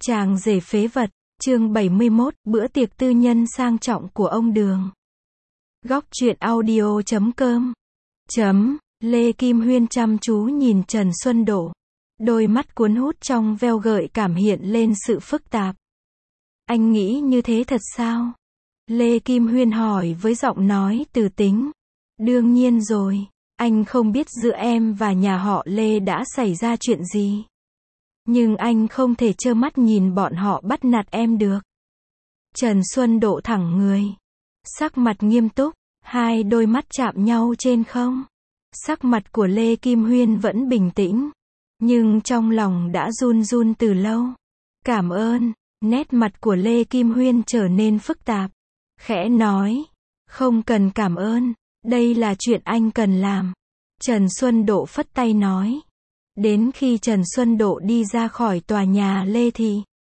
Chàng rể phế vật, chương 71, bữa tiệc tư nhân sang trọng của ông Đường. Góc truyện audio.com. Lê Kim Huyên chăm chú nhìn Trần Xuân Độ. Đôi mắt cuốn hút trong veo gợi cảm hiện lên sự phức tạp. Anh nghĩ như thế thật sao? Lê Kim Huyên hỏi với giọng nói từ tính. Đương nhiên rồi, anh không biết giữa em và nhà họ Lê đã xảy ra chuyện gì. Nhưng anh không thể trơ mắt nhìn bọn họ bắt nạt em được. Trần Xuân Độ thẳng người. Sắc mặt nghiêm túc, hai đôi mắt chạm nhau trên không. Sắc mặt của Lê Kim Huyên vẫn bình tĩnh. Nhưng trong lòng đã run run từ lâu. Cảm ơn, nét mặt của Lê Kim Huyên trở nên phức tạp. Khẽ nói, không cần cảm ơn, đây là chuyện anh cần làm. Trần Xuân Độ phất tay nói. Đến khi Trần Xuân Độ đi ra khỏi tòa nhà Lê thì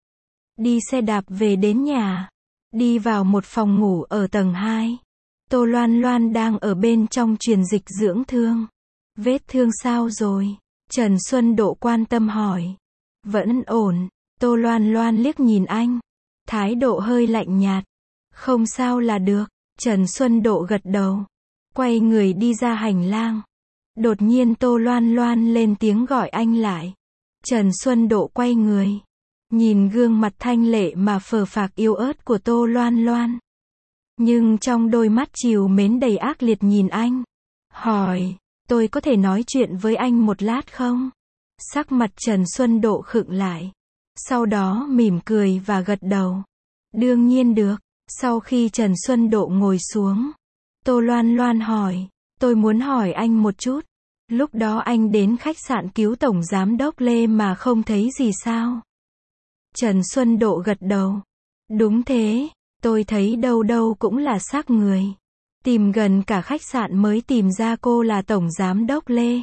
đi xe đạp về đến nhà. Đi vào một phòng ngủ ở tầng 2. Tô Loan Loan đang ở bên trong truyền dịch dưỡng thương. Vết thương sao rồi? Trần Xuân Độ quan tâm hỏi. Vẫn ổn. Tô Loan Loan liếc nhìn anh. Thái độ hơi lạnh nhạt. Không sao là được. Trần Xuân Độ gật đầu. Quay người đi ra hành lang. Đột nhiên Tô Loan Loan lên tiếng gọi anh lại. Trần Xuân Độ quay người. Nhìn gương mặt thanh lệ mà phờ phạc yếu ớt của Tô Loan Loan. Nhưng trong đôi mắt trìu mến đầy ác liệt nhìn anh. Hỏi, tôi có thể nói chuyện với anh một lát không? Sắc mặt Trần Xuân Độ khựng lại. Sau đó mỉm cười và gật đầu. Đương nhiên được. Sau khi Trần Xuân Độ ngồi xuống. Tô Loan Loan hỏi. Tôi muốn hỏi anh một chút. Lúc đó anh đến khách sạn cứu Tổng Giám đốc Lê mà không thấy gì sao? Trần Xuân Độ gật đầu. Đúng thế, tôi thấy đâu đâu cũng là xác người. Tìm gần cả khách sạn mới tìm ra cô là Tổng Giám đốc Lê.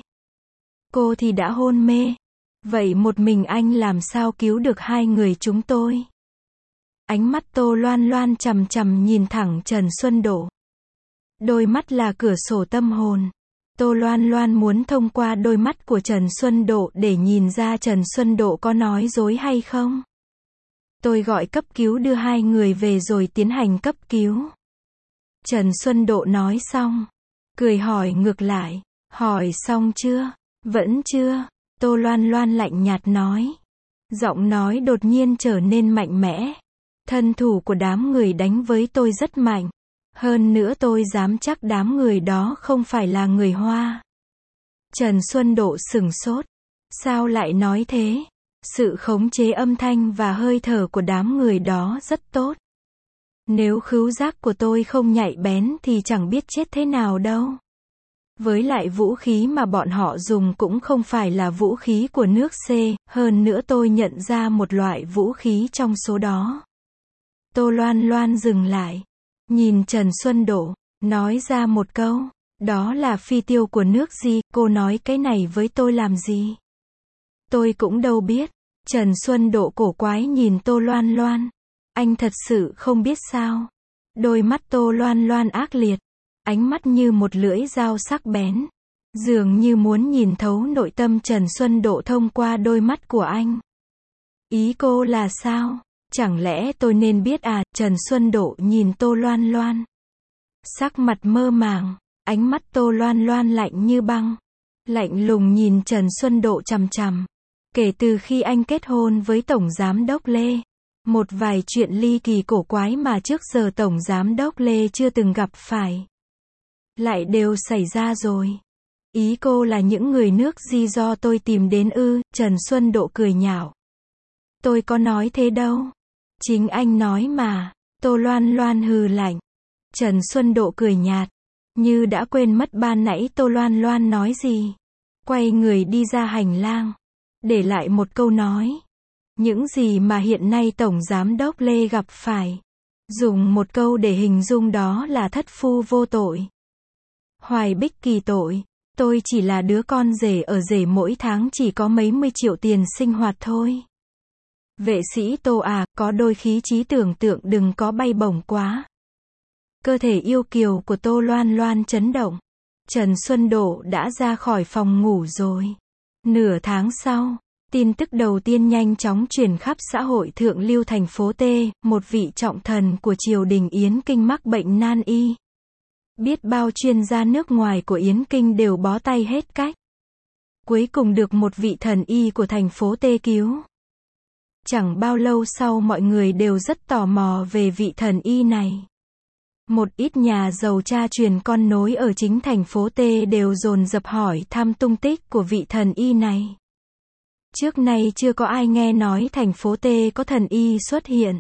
Cô thì đã hôn mê. Vậy một mình anh làm sao cứu được hai người chúng tôi? Ánh mắt Tô Loan Loan chằm chằm nhìn thẳng Trần Xuân Độ. Đôi mắt là cửa sổ tâm hồn. Tô Loan Loan muốn thông qua đôi mắt của Trần Xuân Độ để nhìn ra Trần Xuân Độ có nói dối hay không. Tôi gọi cấp cứu đưa hai người về rồi tiến hành cấp cứu. Trần Xuân Độ nói xong. Cười hỏi ngược lại. Hỏi xong chưa? Vẫn chưa. Tô Loan Loan lạnh nhạt nói. Giọng nói đột nhiên trở nên mạnh mẽ. Thân thủ của đám người đánh với tôi rất mạnh. Hơn nữa tôi dám chắc đám người đó không phải là người Hoa. Trần Xuân Độ sửng sốt. Sao lại nói thế? Sự khống chế âm thanh và hơi thở của đám người đó rất tốt. Nếu khứu giác của tôi không nhạy bén thì chẳng biết chết thế nào đâu. Với lại vũ khí mà bọn họ dùng cũng không phải là vũ khí của nước C, hơn nữa tôi nhận ra một loại vũ khí trong số đó. Tô Loan Loan dừng lại. Nhìn Trần Xuân Độ, nói ra một câu, đó là phi tiêu của nước gì, cô nói cái này với tôi làm gì? Tôi cũng đâu biết. Trần Xuân Độ cổ quái nhìn Tô Loan Loan. Anh thật sự không biết sao? Đôi mắt Tô Loan Loan ác liệt, ánh mắt như một lưỡi dao sắc bén, dường như muốn nhìn thấu nội tâm Trần Xuân Độ thông qua đôi mắt của anh. Ý cô là sao? Chẳng lẽ tôi nên biết à? Trần Xuân Độ nhìn Tô Loan Loan. Sắc mặt mơ màng, ánh mắt Tô Loan Loan lạnh như băng. Lạnh lùng nhìn Trần Xuân Độ chằm chằm. Kể từ khi anh kết hôn với Tổng Giám đốc Lê, một vài chuyện ly kỳ cổ quái mà trước giờ Tổng Giám đốc Lê chưa từng gặp phải, lại đều xảy ra rồi. Ý cô là những người nước gì do tôi tìm đến ư? Trần Xuân Độ cười nhạo. Tôi có nói thế đâu. Chính anh nói mà. Tô Loan Loan hừ lạnh. Trần Xuân Độ cười nhạt. Như đã quên mất ban nãy Tô Loan Loan nói gì. Quay người đi ra hành lang. Để lại một câu nói. Những gì mà hiện nay Tổng Giám đốc Lê gặp phải. Dùng một câu để hình dung đó là thất phu vô tội. Hoài bích kỳ tội. Tôi chỉ là đứa con rể ở rể mỗi tháng chỉ có mấy mươi triệu tiền sinh hoạt thôi. Vệ sĩ Tô à, có đôi khi trí tưởng tượng đừng có bay bổng quá. Cơ thể yêu kiều của Tô Loan Loan chấn động. Trần Xuân Độ đã ra khỏi phòng ngủ rồi. Nửa tháng sau, Tin tức đầu tiên nhanh chóng truyền khắp xã hội thượng lưu thành phố T, một vị trọng thần của triều đình Yến Kinh mắc bệnh nan y. Biết bao chuyên gia nước ngoài của Yến Kinh đều bó tay hết cách. Cuối cùng được một vị thần y của thành phố T cứu. Chẳng bao lâu sau mọi người đều rất tò mò về vị thần y này. Một ít nhà giàu cha truyền con nối ở chính thành phố T đều dồn dập hỏi thăm tung tích của vị thần y này. Trước nay chưa có ai nghe nói thành phố T có thần y xuất hiện.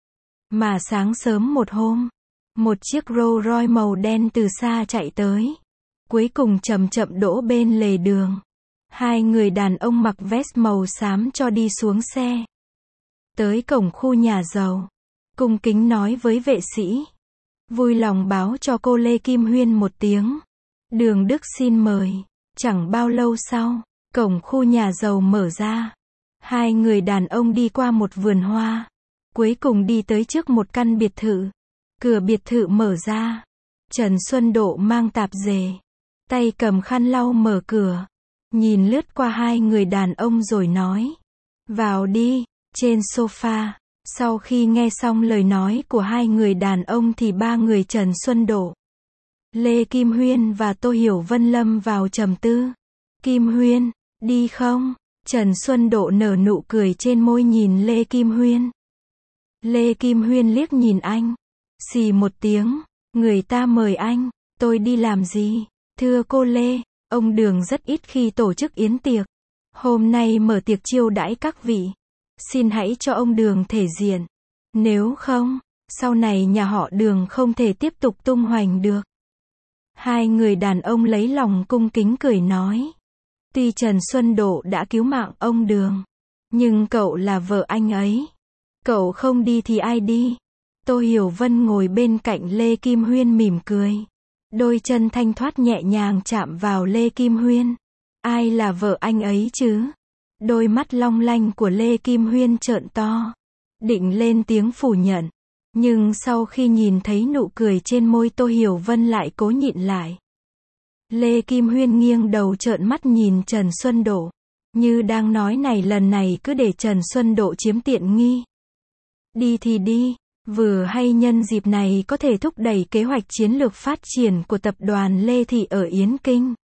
Mà sáng sớm một hôm, một chiếc Rolls Royce màu đen từ xa chạy tới. Cuối cùng chậm chậm đỗ bên lề đường. Hai người đàn ông mặc vest màu xám cho đi xuống xe. Tới cổng khu nhà giàu. Cung kính nói với vệ sĩ. Vui lòng báo cho cô Lê Kim Huyên một tiếng. Đường Đức xin mời. Chẳng bao lâu sau, cổng khu nhà giàu mở ra. Hai người đàn ông đi qua một vườn hoa. Cuối cùng đi tới trước một căn biệt thự. Cửa biệt thự mở ra. Trần Xuân Độ mang tạp dề. Tay cầm khăn lau mở cửa. Nhìn lướt qua hai người đàn ông rồi nói. Vào đi, trên sofa. Sau khi nghe xong lời nói của hai người đàn ông thì ba người Trần Xuân Độ, Lê Kim Huyên và Tô Hiểu Vân lâm vào trầm tư. Kim Huyên, đi không? Trần Xuân Độ nở nụ cười trên môi nhìn Lê Kim Huyên. Lê Kim Huyên liếc nhìn anh. Xì một tiếng, người ta mời anh, tôi đi làm gì? Thưa cô Lê, ông Đường rất ít khi tổ chức yến tiệc. Hôm nay mở tiệc chiêu đãi các vị. Xin hãy cho ông Đường thể diện. Nếu không, sau này nhà họ Đường không thể tiếp tục tung hoành được. Hai người đàn ông lấy lòng cung kính cười nói. Tuy Trần Xuân Độ đã cứu mạng ông Đường, nhưng cậu là vợ anh ấy. Cậu không đi thì ai đi? Tô Hiểu Vân ngồi bên cạnh Lê Kim Huyên mỉm cười. Đôi chân thanh thoát nhẹ nhàng chạm vào Lê Kim Huyên. Ai là vợ anh ấy chứ? Đôi mắt long lanh của Lê Kim Huyên trợn to. Định lên tiếng phủ nhận. Nhưng sau khi nhìn thấy nụ cười trên môi Tô Hiểu Vân lại cố nhịn lại. Lê Kim Huyên nghiêng đầu trợn mắt nhìn Trần Xuân Độ. Như đang nói này lần này cứ để Trần Xuân Độ chiếm tiện nghi. Đi thì đi. Vừa hay nhân dịp này có thể thúc đẩy kế hoạch chiến lược phát triển của tập đoàn Lê Thị ở Yến Kinh.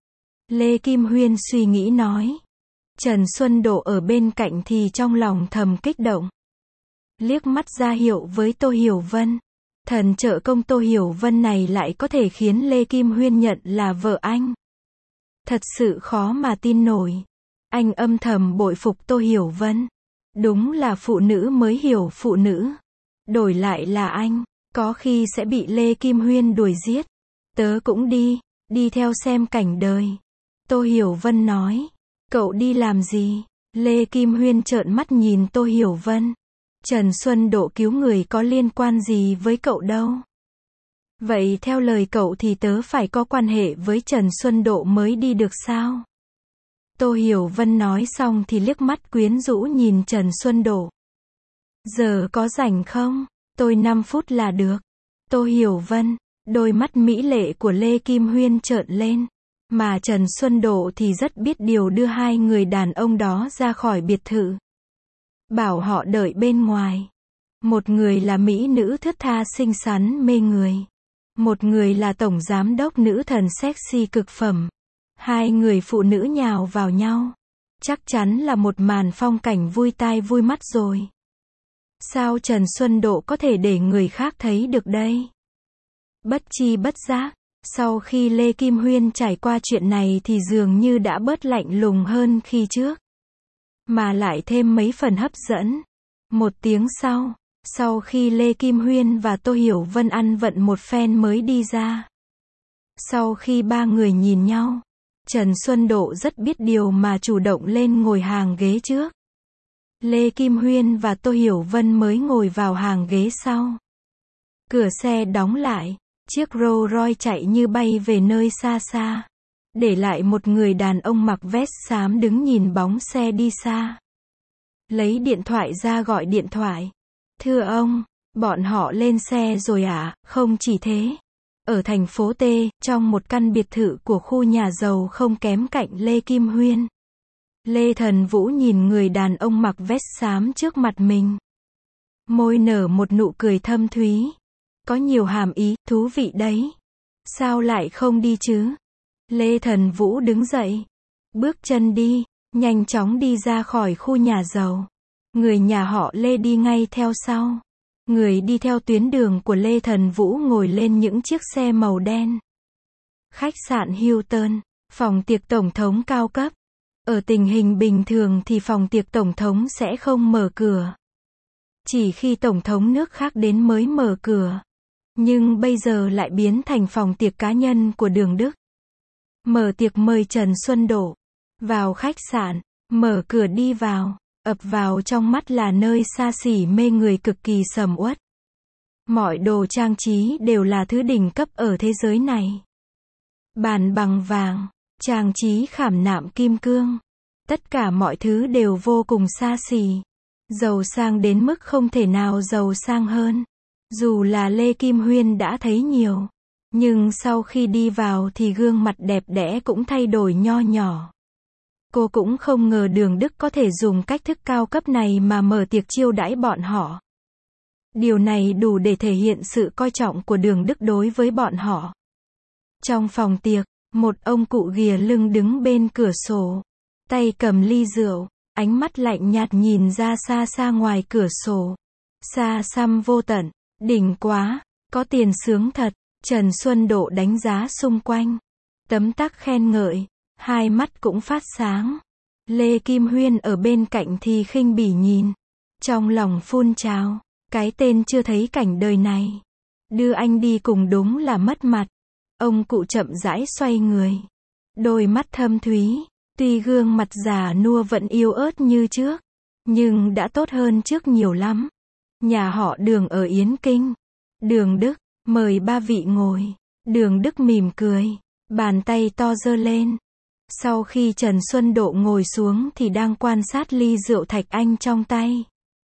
Lê Kim Huyên suy nghĩ nói. Trần Xuân Độ ở bên cạnh thì trong lòng thầm kích động. Liếc mắt ra hiệu với Tô Hiểu Vân. Thần trợ công Tô Hiểu Vân này lại có thể khiến Lê Kim Huyên nhận là vợ anh. Thật sự khó mà tin nổi. Anh âm thầm bội phục Tô Hiểu Vân. Đúng là phụ nữ mới hiểu phụ nữ. Đổi lại là anh, có khi sẽ bị Lê Kim Huyên đuổi giết. Tớ cũng đi theo xem cảnh đời. Tô Hiểu Vân nói. Cậu đi làm gì? Lê Kim Huyên trợn mắt nhìn Tô Hiểu Vân. Trần Xuân Độ cứu người có liên quan gì với cậu đâu. Vậy theo lời cậu thì tớ phải có quan hệ với Trần Xuân Độ mới đi được sao? Tô Hiểu Vân nói xong thì liếc mắt quyến rũ nhìn Trần Xuân Độ. Giờ có rảnh không? Tôi 5 phút là được. Tô Hiểu Vân, đôi mắt mỹ lệ của Lê Kim Huyên trợn lên. Mà Trần Xuân Độ thì rất biết điều đưa hai người đàn ông đó ra khỏi biệt thự. Bảo họ đợi bên ngoài. Một người là mỹ nữ thướt tha xinh xắn mê người. Một người là tổng giám đốc nữ thần sexy cực phẩm. Hai người phụ nữ nhào vào nhau. Chắc chắn là một màn phong cảnh vui tai vui mắt rồi. Sao Trần Xuân Độ có thể để người khác thấy được đây? Bất chi bất giác, sau khi Lê Kim Huyên trải qua chuyện này thì dường như đã bớt lạnh lùng hơn khi trước. Mà lại thêm mấy phần hấp dẫn. Một tiếng sau khi Lê Kim Huyên và Tô Hiểu Vân ăn vận một phen mới đi ra. Sau khi ba người nhìn nhau, Trần Xuân Độ rất biết điều mà chủ động lên ngồi hàng ghế trước. Lê Kim Huyên và Tô Hiểu Vân mới ngồi vào hàng ghế sau. Cửa xe đóng lại, chiếc Rolls Royce chạy như bay về nơi xa xa. Để lại một người đàn ông mặc vest xám đứng nhìn bóng xe đi xa. Lấy điện thoại ra gọi điện thoại. Thưa ông, bọn họ lên xe rồi ạ? Không chỉ thế. Ở thành phố T, trong một căn biệt thự của khu nhà giàu không kém cạnh Lê Kim Huyên. Lê Thần Vũ nhìn người đàn ông mặc vest xám trước mặt mình. Môi nở một nụ cười thâm thúy. Có nhiều hàm ý, thú vị đấy. Sao lại không đi chứ? Lê Thần Vũ đứng dậy. Bước chân đi, nhanh chóng đi ra khỏi khu nhà giàu. Người nhà họ Lê đi ngay theo sau. Người đi theo tuyến đường của Lê Thần Vũ ngồi lên những chiếc xe màu đen. Khách sạn Hilton, phòng tiệc tổng thống cao cấp. Ở tình hình bình thường thì phòng tiệc tổng thống sẽ không mở cửa. Chỉ khi tổng thống nước khác đến mới mở cửa. Nhưng bây giờ lại biến thành phòng tiệc cá nhân của Đường Đức. Mở tiệc mời Trần Xuân Độ. Vào khách sạn, mở cửa đi vào, ập vào trong mắt là nơi xa xỉ mê người cực kỳ sầm uất. Mọi đồ trang trí đều là thứ đỉnh cấp ở thế giới này. Bàn bằng vàng, trang trí khảm nạm kim cương. Tất cả mọi thứ đều vô cùng xa xỉ. Giàu sang đến mức không thể nào giàu sang hơn. Dù là Lê Kim Huyên đã thấy nhiều. Nhưng sau khi đi vào thì gương mặt đẹp đẽ cũng thay đổi nho nhỏ. Cô cũng không ngờ Đường Đức có thể dùng cách thức cao cấp này mà mở tiệc chiêu đãi bọn họ. Điều này đủ để thể hiện sự coi trọng của Đường Đức đối với bọn họ. Trong phòng tiệc, một ông cụ ghìa lưng đứng bên cửa sổ. Tay cầm ly rượu, ánh mắt lạnh nhạt nhìn ra xa xa ngoài cửa sổ. Xa xăm vô tận, đỉnh quá, có tiền sướng thật. Trần Xuân Độ đánh giá xung quanh. Tấm tắc khen ngợi, hai mắt cũng phát sáng. Lê Kim Huyên ở bên cạnh thì khinh bỉ nhìn. Trong lòng phun trào, cái tên chưa thấy cảnh đời này. Đưa anh đi cùng đúng là mất mặt. Ông cụ chậm rãi xoay người. Đôi mắt thâm thúy, tuy gương mặt già nua vẫn yếu ớt như trước. Nhưng đã tốt hơn trước nhiều lắm. Nhà họ Đường ở Yến Kinh. Đường Đức, mời ba vị ngồi. Đường Đức mỉm cười, bàn tay to giơ lên. Sau khi Trần Xuân Độ ngồi xuống thì đang quan sát ly rượu Thạch Anh trong tay.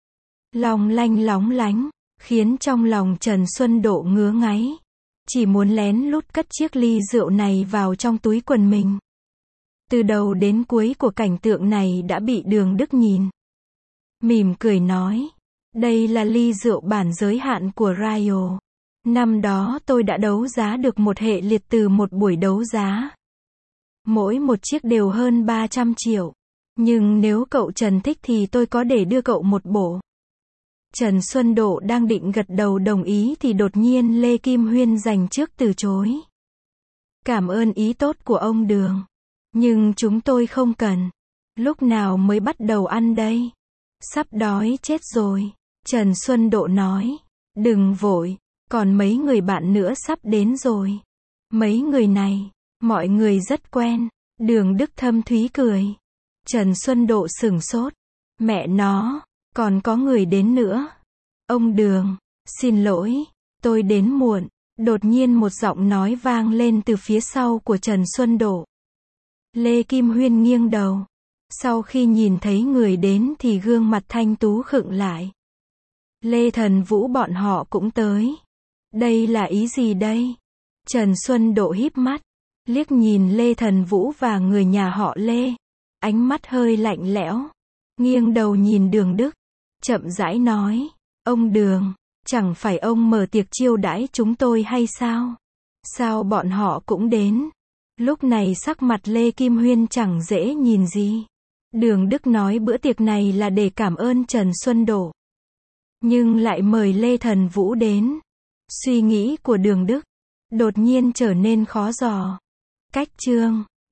Long lanh lóng lánh, khiến trong lòng Trần Xuân Độ ngứa ngáy. Chỉ muốn lén lút cất chiếc ly rượu này vào trong túi quần mình. Từ đầu đến cuối của cảnh tượng này đã bị Đường Đức nhìn. Mỉm cười nói, đây là ly rượu bản giới hạn của Royal. Năm đó tôi đã đấu giá được một hệ liệt từ một buổi đấu giá. Mỗi một chiếc đều hơn 300 triệu. Nhưng nếu cậu Trần thích thì tôi có để đưa cậu một bộ. Trần Xuân Độ đang định gật đầu đồng ý thì đột nhiên Lê Kim Huyên giành trước từ chối. Cảm ơn ý tốt của ông Đường. Nhưng chúng tôi không cần. Lúc nào mới bắt đầu ăn đây? Sắp đói chết rồi. Trần Xuân Độ nói. Đừng vội. Còn mấy người bạn nữa sắp đến rồi. Mấy người này, mọi người rất quen. Đường Đức thâm thúy cười. Trần Xuân Độ sửng sốt. Mẹ nó, còn có người đến nữa. Ông Đường, xin lỗi, tôi đến muộn. Đột nhiên một giọng nói vang lên từ phía sau của Trần Xuân Độ. Lê Kim Huyên nghiêng đầu. Sau khi nhìn thấy người đến thì gương mặt thanh tú khựng lại. Lê Thần Vũ bọn họ cũng tới. Đây là ý gì đây? Trần Xuân Độ híp mắt, liếc nhìn Lê Thần Vũ và người nhà họ Lê. Ánh mắt hơi lạnh lẽo. Nghiêng đầu nhìn Đường Đức. Chậm rãi nói. Ông Đường, chẳng phải ông mở tiệc chiêu đãi chúng tôi hay sao? Sao bọn họ cũng đến? Lúc này sắc mặt Lê Kim Huyên chẳng dễ nhìn gì. Đường Đức nói bữa tiệc này là để cảm ơn Trần Xuân Độ. Nhưng lại mời Lê Thần Vũ đến. Suy nghĩ của Đường Đức đột nhiên trở nên khó dò. Cách chương